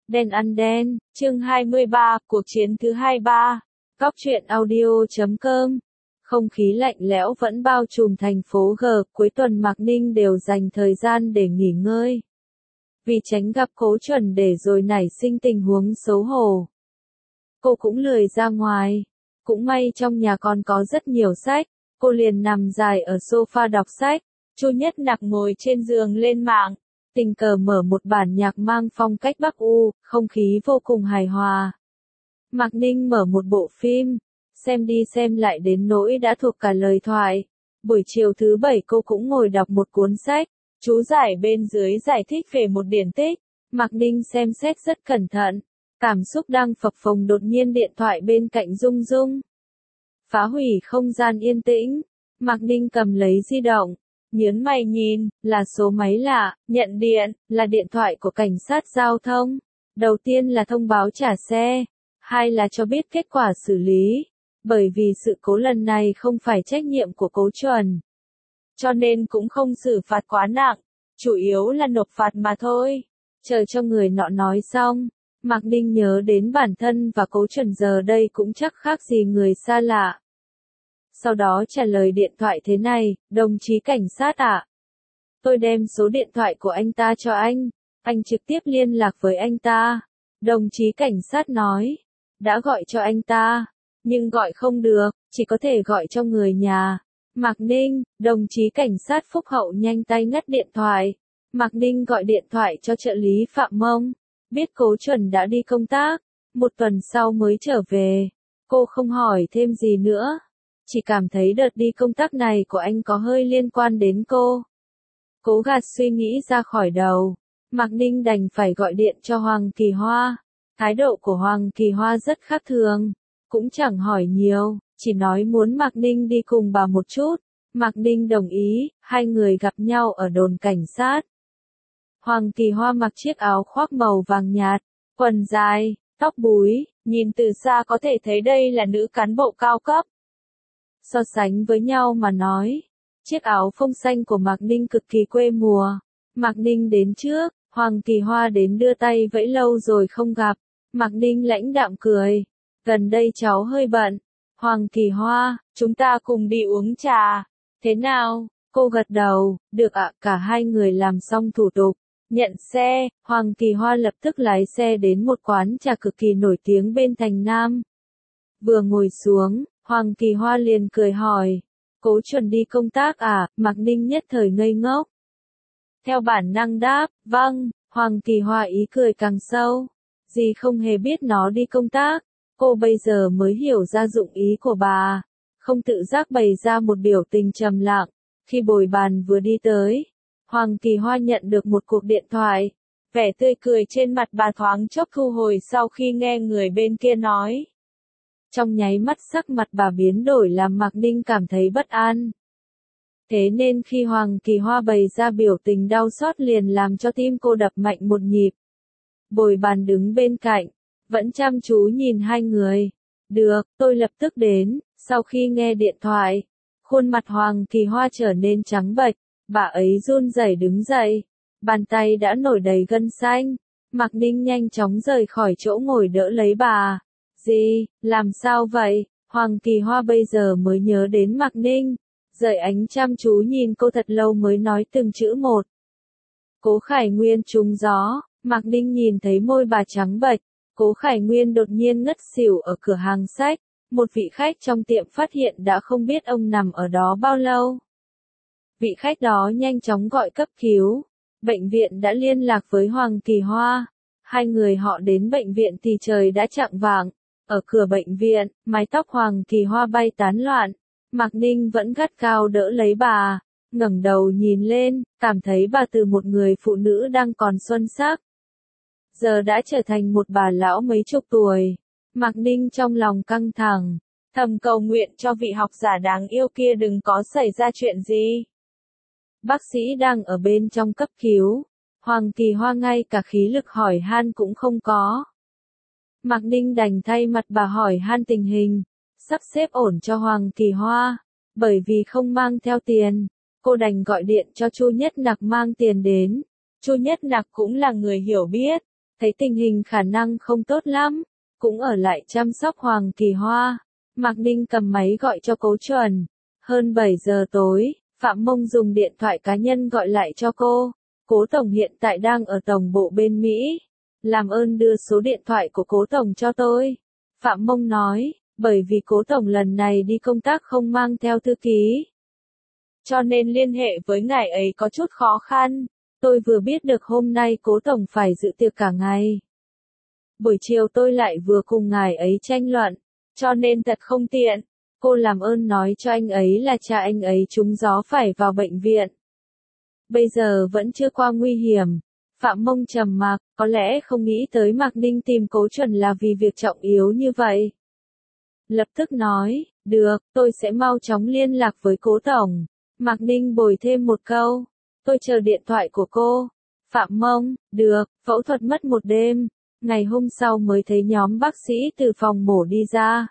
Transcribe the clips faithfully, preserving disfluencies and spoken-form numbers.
Đen ăn đen, chương hai mươi ba, cuộc chiến thứ hai mươi ba. Góc truyện audio chấm com. Không khí lạnh lẽo vẫn bao trùm thành phố G, cuối tuần Mạc Ninh đều dành thời gian để nghỉ ngơi. Vì tránh gặp Cố Chuẩn để rồi nảy sinh tình huống xấu hổ, cô cũng lười ra ngoài. Cũng may trong nhà còn có rất nhiều sách, cô liền nằm dài ở sofa đọc sách. Chu Nhất Nặc ngồi trên giường lên mạng, tình cờ mở một bản nhạc mang phong cách Bắc U, không khí vô cùng hài hòa. Mạc Ninh mở một bộ phim, xem đi xem lại đến nỗi đã thuộc cả lời thoại. Buổi chiều thứ bảy cô cũng ngồi đọc một cuốn sách, chú giải bên dưới giải thích về một điển tích. Mạc Ninh xem xét rất cẩn thận, cảm xúc đang phập phồng đột nhiên điện thoại bên cạnh rung rung. Phá hủy không gian yên tĩnh, Mạc Ninh cầm lấy di động, nhớn mày nhìn, là số máy lạ, nhận điện, là điện thoại của cảnh sát giao thông. Đầu tiên là thông báo trả xe, hai là cho biết kết quả xử lý. Bởi vì sự cố lần này không phải trách nhiệm của Cố Chuẩn, cho nên cũng không xử phạt quá nặng, chủ yếu là nộp phạt mà thôi. Chờ cho người nọ nói xong, Mạc Ninh nhớ đến bản thân và Cố Chuẩn giờ đây cũng chắc khác gì người xa lạ. Sau đó trả lời điện thoại thế này, đồng chí cảnh sát ạ. Tôi đem số điện thoại của anh ta cho anh, anh trực tiếp liên lạc với anh ta. Đồng chí cảnh sát nói, đã gọi cho anh ta, nhưng gọi không được, chỉ có thể gọi cho người nhà. Mạc Ninh, đồng chí cảnh sát phúc hậu nhanh tay ngắt điện thoại. Mạc Ninh gọi điện thoại cho trợ lý Phạm Mông, biết Cố Chuẩn đã đi công tác, một tuần sau mới trở về. Cô không hỏi thêm gì nữa, chỉ cảm thấy đợt đi công tác này của anh có hơi liên quan đến cô. Cố gạt suy nghĩ ra khỏi đầu, Mạc Ninh đành phải gọi điện cho Hoàng Kỳ Hoa. Thái độ của Hoàng Kỳ Hoa rất khác thường, cũng chẳng hỏi nhiều, chỉ nói muốn Mạc Ninh đi cùng bà một chút. Mạc Ninh đồng ý, hai người gặp nhau ở đồn cảnh sát. Hoàng Kỳ Hoa mặc chiếc áo khoác màu vàng nhạt, quần dài, tóc búi, nhìn từ xa có thể thấy đây là nữ cán bộ cao cấp. So sánh với nhau mà nói, chiếc áo phông xanh của Mạc Ninh cực kỳ quê mùa. Mạc Ninh đến trước, Hoàng Kỳ Hoa đến đưa tay vẫy lâu rồi không gặp. Mạc Ninh lãnh đạm cười, gần đây cháu hơi bận. Hoàng Kỳ Hoa, chúng ta cùng đi uống trà, thế nào? Cô gật đầu, được ạ. Cả hai người làm xong thủ tục, nhận xe, Hoàng Kỳ Hoa lập tức lái xe đến một quán trà cực kỳ nổi tiếng bên Thành Nam. Vừa ngồi xuống, Hoàng Kỳ Hoa liền cười hỏi, Cố Chuẩn đi công tác à? Mạc Ninh nhất thời ngây ngốc. Theo bản năng đáp, vâng. Hoàng Kỳ Hoa ý cười càng sâu, dì không hề biết nó đi công tác. Cô bây giờ mới hiểu ra dụng ý của bà, không tự giác bày ra một biểu tình trầm lặng. Khi bồi bàn vừa đi tới, Hoàng Kỳ Hoa nhận được một cuộc điện thoại. Vẻ tươi cười trên mặt bà thoáng chốc thu hồi sau khi nghe người bên kia nói. Trong nháy mắt sắc mặt bà biến đổi làm Mạc Ninh cảm thấy bất an. Thế nên khi Hoàng Kỳ Hoa bày ra biểu tình đau xót liền làm cho tim cô đập mạnh một nhịp. Bồi bàn đứng bên cạnh, vẫn chăm chú nhìn hai người. Được, tôi lập tức đến. Sau khi nghe điện thoại, khuôn mặt Hoàng Kỳ Hoa trở nên trắng bệch, bà ấy run rẩy đứng dậy, bàn tay đã nổi đầy gân xanh. Mạc Ninh nhanh chóng rời khỏi chỗ ngồi đỡ lấy bà. Gì, làm sao vậy? Hoàng Kỳ Hoa bây giờ mới nhớ đến Mạc Ninh, rời ánh chăm chú nhìn cô thật lâu mới nói từng chữ một. Cố Khải Nguyên trúng gió. Mạc Ninh nhìn thấy môi bà trắng bệch. Cố Khải Nguyên đột nhiên ngất xỉu ở cửa hàng sách. Một vị khách trong tiệm phát hiện đã không biết ông nằm ở đó bao lâu. Vị khách đó nhanh chóng gọi cấp cứu. Bệnh viện đã liên lạc với Hoàng Kỳ Hoa. Hai người họ đến bệnh viện thì trời đã chạng vạng. Ở cửa bệnh viện, mái tóc Hoàng Kỳ Hoa bay tán loạn. Mạc Ninh vẫn gắt gao đỡ lấy bà, ngẩng đầu nhìn lên, cảm thấy bà từ một người phụ nữ đang còn xuân sắc, giờ đã trở thành một bà lão mấy chục tuổi. Mạc Ninh trong lòng căng thẳng, thầm cầu nguyện cho vị học giả đáng yêu kia đừng có xảy ra chuyện gì. Bác sĩ đang ở bên trong cấp cứu, Hoàng Kỳ Hoa ngay cả khí lực hỏi han cũng không có. Mạc Ninh đành thay mặt bà hỏi han tình hình, sắp xếp ổn cho Hoàng Kỳ Hoa. Bởi vì không mang theo tiền, cô đành gọi điện cho Chu Nhất Nặc mang tiền đến. Chu Nhất Nặc cũng là người hiểu biết, thấy tình hình khả năng không tốt lắm, cũng ở lại chăm sóc Hoàng Kỳ Hoa. Mạc Ninh cầm máy gọi cho Cố Chuẩn. Hơn bảy giờ tối, Phạm Mông dùng điện thoại cá nhân gọi lại cho cô. Cố Tổng hiện tại đang ở tổng bộ bên Mỹ. Làm ơn đưa số điện thoại của Cố Tổng cho tôi. Phạm Mông nói, bởi vì Cố Tổng lần này đi công tác không mang theo thư ký. Cho nên liên hệ với ngài ấy có chút khó khăn. Tôi vừa biết được hôm nay Cố Tổng phải dự tiệc cả ngày. Buổi chiều tôi lại vừa cùng ngài ấy tranh luận, cho nên thật không tiện. Cô làm ơn nói cho anh ấy là cha anh ấy trúng gió phải vào bệnh viện. Bây giờ vẫn chưa qua nguy hiểm. Phạm Mông trầm mặc, có lẽ không nghĩ tới Mạc Ninh tìm Cố Chuẩn là vì việc trọng yếu như vậy. Lập tức nói, được, tôi sẽ mau chóng liên lạc với Cố Tổng. Mạc Ninh bồi thêm một câu, tôi chờ điện thoại của cô. Phạm Mông, được, phẫu thuật mất một đêm. Ngày hôm sau mới thấy nhóm bác sĩ từ phòng mổ đi ra.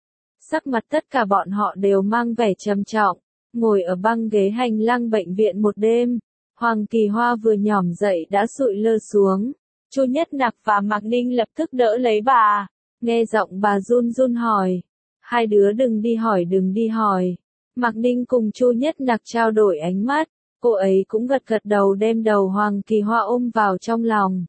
Sắc mặt tất cả bọn họ đều mang vẻ trầm trọng, ngồi ở băng ghế hành lang bệnh viện một đêm. Hoàng Kỳ Hoa vừa nhỏm dậy đã sụi lơ xuống. Chu Nhất Nặc và Mạc Ninh lập tức đỡ lấy bà. Nghe giọng bà run run hỏi. Hai đứa đừng đi hỏi đừng đi hỏi. Mạc Ninh cùng Chu Nhất Nặc trao đổi ánh mắt. Cô ấy cũng gật gật đầu đem đầu Hoàng Kỳ Hoa ôm vào trong lòng.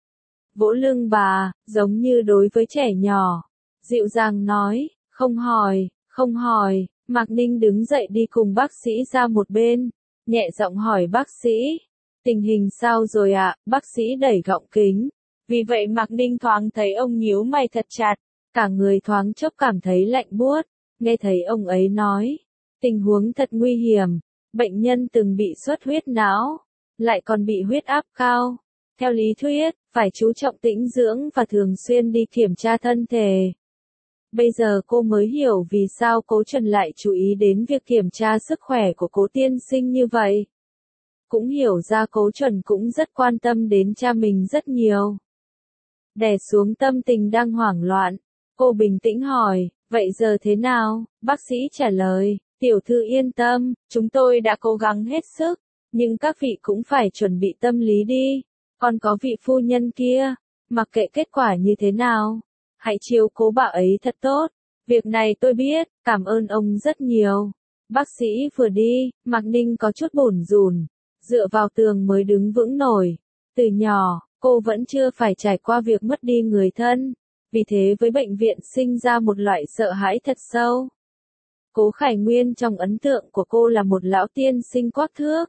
Vỗ lưng bà, giống như đối với trẻ nhỏ. Dịu dàng nói, không hỏi, không hỏi. Mạc Ninh đứng dậy đi cùng bác sĩ ra một bên. Nhẹ giọng hỏi bác sĩ, tình hình sao rồi ạ? À? Bác sĩ đẩy gọng kính. Vì vậy Mạc Ninh thoáng thấy ông nhíu mày thật chặt, cả người thoáng chốc cảm thấy lạnh buốt. Nghe thấy ông ấy nói, tình huống thật nguy hiểm, bệnh nhân từng bị xuất huyết não, lại còn bị huyết áp cao. Theo lý thuyết, phải chú trọng tĩnh dưỡng và thường xuyên đi kiểm tra thân thể. Bây giờ cô mới hiểu vì sao Cố Chuẩn lại chú ý đến việc kiểm tra sức khỏe của Cố tiên sinh như vậy. Cũng hiểu ra Cố Chuẩn cũng rất quan tâm đến cha mình rất nhiều. Đè xuống tâm tình đang hoảng loạn, cô bình tĩnh hỏi, vậy giờ thế nào? Bác sĩ trả lời, tiểu thư yên tâm, chúng tôi đã cố gắng hết sức, nhưng các vị cũng phải chuẩn bị tâm lý đi. Còn có vị phu nhân kia, mặc kệ kết quả như thế nào, hãy chiếu cố bà ấy thật tốt. Việc này tôi biết, cảm ơn ông rất nhiều. Bác sĩ vừa đi, Mạc Ninh có chút bủn rủn, dựa vào tường mới đứng vững nổi. Từ nhỏ, cô vẫn chưa phải trải qua việc mất đi người thân, vì thế với bệnh viện sinh ra một loại sợ hãi thật sâu. Cố Khải Nguyên trong ấn tượng của cô là một lão tiên sinh quắc thước.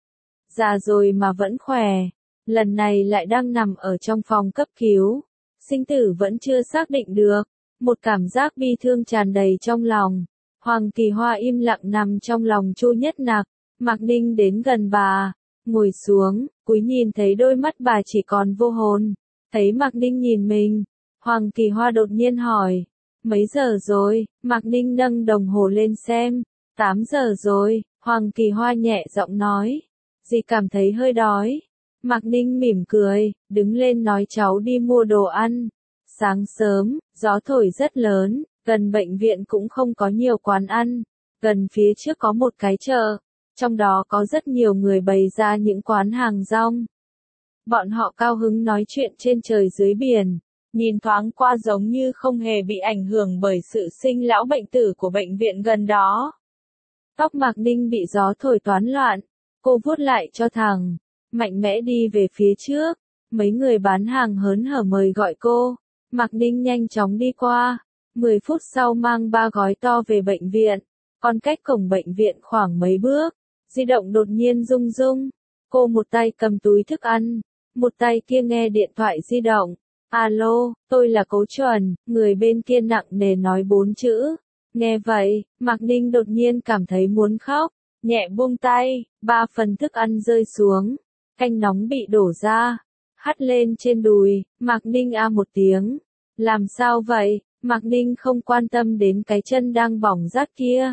Già rồi mà vẫn khỏe, lần này lại đang nằm ở trong phòng cấp cứu. Sinh tử vẫn chưa xác định được, một cảm giác bi thương tràn đầy trong lòng. Hoàng Kỳ Hoa im lặng nằm trong lòng Chu Nhất Nặc. Mạc Ninh đến gần bà, ngồi xuống, cúi nhìn thấy đôi mắt bà chỉ còn vô hồn. Thấy Mạc Ninh nhìn mình, Hoàng Kỳ Hoa đột nhiên hỏi, mấy giờ rồi? Mạc Ninh nâng đồng hồ lên xem, tám giờ rồi. Hoàng Kỳ Hoa nhẹ giọng nói, dì cảm thấy hơi đói. Mạc Ninh mỉm cười, đứng lên nói cháu đi mua đồ ăn. Sáng sớm, gió thổi rất lớn, gần bệnh viện cũng không có nhiều quán ăn. Gần phía trước có một cái chợ, trong đó có rất nhiều người bày ra những quán hàng rong. Bọn họ cao hứng nói chuyện trên trời dưới biển, nhìn thoáng qua giống như không hề bị ảnh hưởng bởi sự sinh lão bệnh tử của bệnh viện gần đó. Tóc Mạc Ninh bị gió thổi toán loạn, cô vuốt lại cho thẳng, mạnh mẽ đi về phía trước. Mấy người bán hàng hớn hở mời gọi cô, Mạc Ninh nhanh chóng đi qua. Mười phút sau mang ba gói to về bệnh viện, còn cách cổng bệnh viện khoảng mấy bước, di động đột nhiên rung rung. Cô một tay cầm túi thức ăn, một tay kia nghe điện thoại di động. Alo, tôi là Cố Chuẩn, người bên kia nặng nề nói bốn chữ. Nghe vậy, Mạc Ninh đột nhiên cảm thấy muốn khóc, nhẹ buông tay, ba phần thức ăn rơi xuống, canh nóng bị đổ ra, hắt lên trên đùi. Mạc Ninh a một tiếng, làm sao vậy? Mạc Ninh không quan tâm đến cái chân đang bỏng rát kia.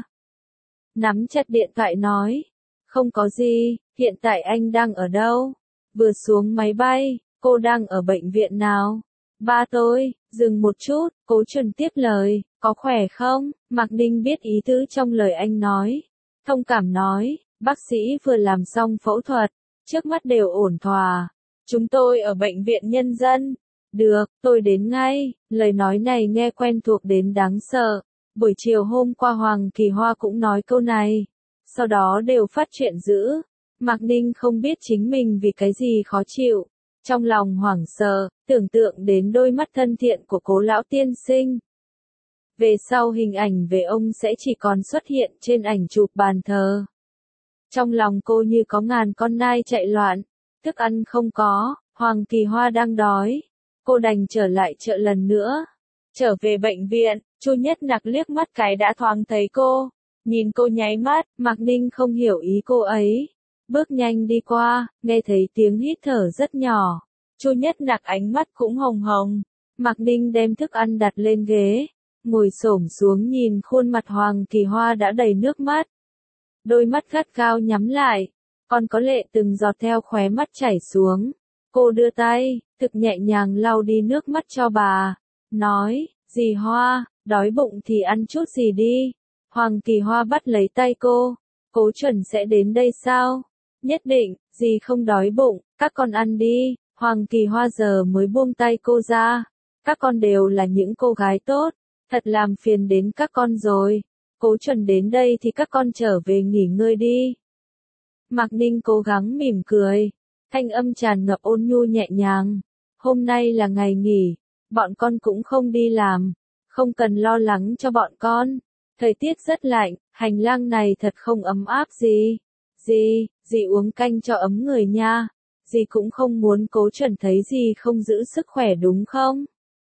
Nắm chặt điện thoại nói, không có gì, hiện tại anh đang ở đâu? Vừa xuống máy bay, cô đang ở bệnh viện nào? Ba tôi, dừng một chút, Cố Chuẩn tiếp lời, có khỏe không? Mạc Ninh biết ý tứ trong lời anh nói. Thông cảm nói, bác sĩ vừa làm xong phẫu thuật, trước mắt đều ổn thỏa. Chúng tôi ở bệnh viện nhân dân, Được, tôi đến ngay. Lời nói này nghe quen thuộc đến đáng sợ. Buổi chiều hôm qua Hoàng Kỳ Hoa cũng nói câu này. Sau đó đều phát chuyện dữ. Mạc Ninh không biết chính mình vì cái gì khó chịu. Trong lòng hoảng sợ, tưởng tượng đến đôi mắt thân thiện của Cố lão tiên sinh. Về sau hình ảnh về ông sẽ chỉ còn xuất hiện trên ảnh chụp bàn thờ. Trong lòng cô như có ngàn con nai chạy loạn. Thức ăn không có, Hoàng Kỳ Hoa đang đói. Cô đành trở lại chợ lần nữa. Trở về bệnh viện, Chu Nhất Nặc liếc mắt cái đã thoáng thấy cô. Nhìn cô nháy mắt, Mạc Ninh không hiểu ý cô ấy. Bước nhanh đi qua, nghe thấy tiếng hít thở rất nhỏ. Chu Nhất Nặc ánh mắt cũng hồng hồng. Mạc Ninh đem thức ăn đặt lên ghế. Ngồi xổm xuống nhìn khuôn mặt Hoàng Kỳ Hoa đã đầy nước mắt. Đôi mắt gắt gao nhắm lại. Còn có lệ từng giọt theo khóe mắt chảy xuống. Cô đưa tay, thực nhẹ nhàng lau đi nước mắt cho bà. Nói, dì Hoa, đói bụng thì ăn chút gì đi. Hoàng Kỳ Hoa bắt lấy tay cô. Cố Chuẩn sẽ đến đây sao? Nhất định, dì không đói bụng, các con ăn đi. Hoàng Kỳ Hoa giờ mới buông tay cô ra. Các con đều là những cô gái tốt. Thật làm phiền đến các con rồi. Cố Chuẩn đến đây thì các con trở về nghỉ ngơi đi. Mạc Ninh cố gắng mỉm cười. Thanh âm tràn ngập ôn nhu nhẹ nhàng. Hôm nay là ngày nghỉ. Bọn con cũng không đi làm. Không cần lo lắng cho bọn con. Thời tiết rất lạnh, hành lang này thật không ấm áp gì. Dì, dì uống canh cho ấm người nha. Dì cũng không muốn Cố Chuẩn thấy dì không giữ sức khỏe đúng không?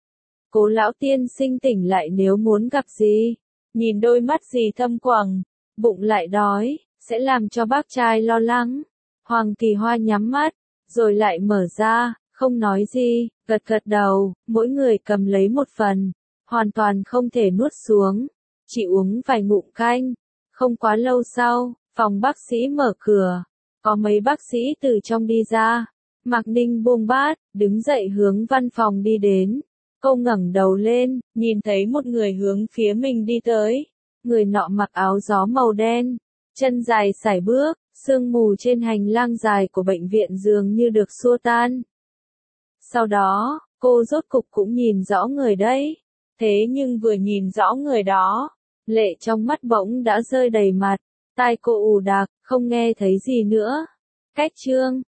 Cố lão tiên sinh tỉnh lại nếu muốn gặp dì. Nhìn đôi mắt dì thâm quầng, bụng lại đói, sẽ làm cho bác trai lo lắng. Hoàng Kỳ Hoa nhắm mắt, rồi lại mở ra, không nói gì, gật gật đầu, mỗi người cầm lấy một phần, hoàn toàn không thể nuốt xuống, chỉ uống vài ngụm canh. Không quá lâu sau, phòng bác sĩ mở cửa, có mấy bác sĩ từ trong đi ra. Mạc Ninh buông bát, đứng dậy hướng văn phòng đi đến. Cô ngẩng đầu lên, nhìn thấy một người hướng phía mình đi tới. Người nọ mặc áo gió màu đen, chân dài sải bước, sương mù trên hành lang dài của bệnh viện dường như được xua tan. Sau đó, cô rốt cục cũng nhìn rõ người đấy. Thế nhưng vừa nhìn rõ người đó, lệ trong mắt bỗng đã rơi đầy mặt, tai cô ù đặc, không nghe thấy gì nữa. Cách chương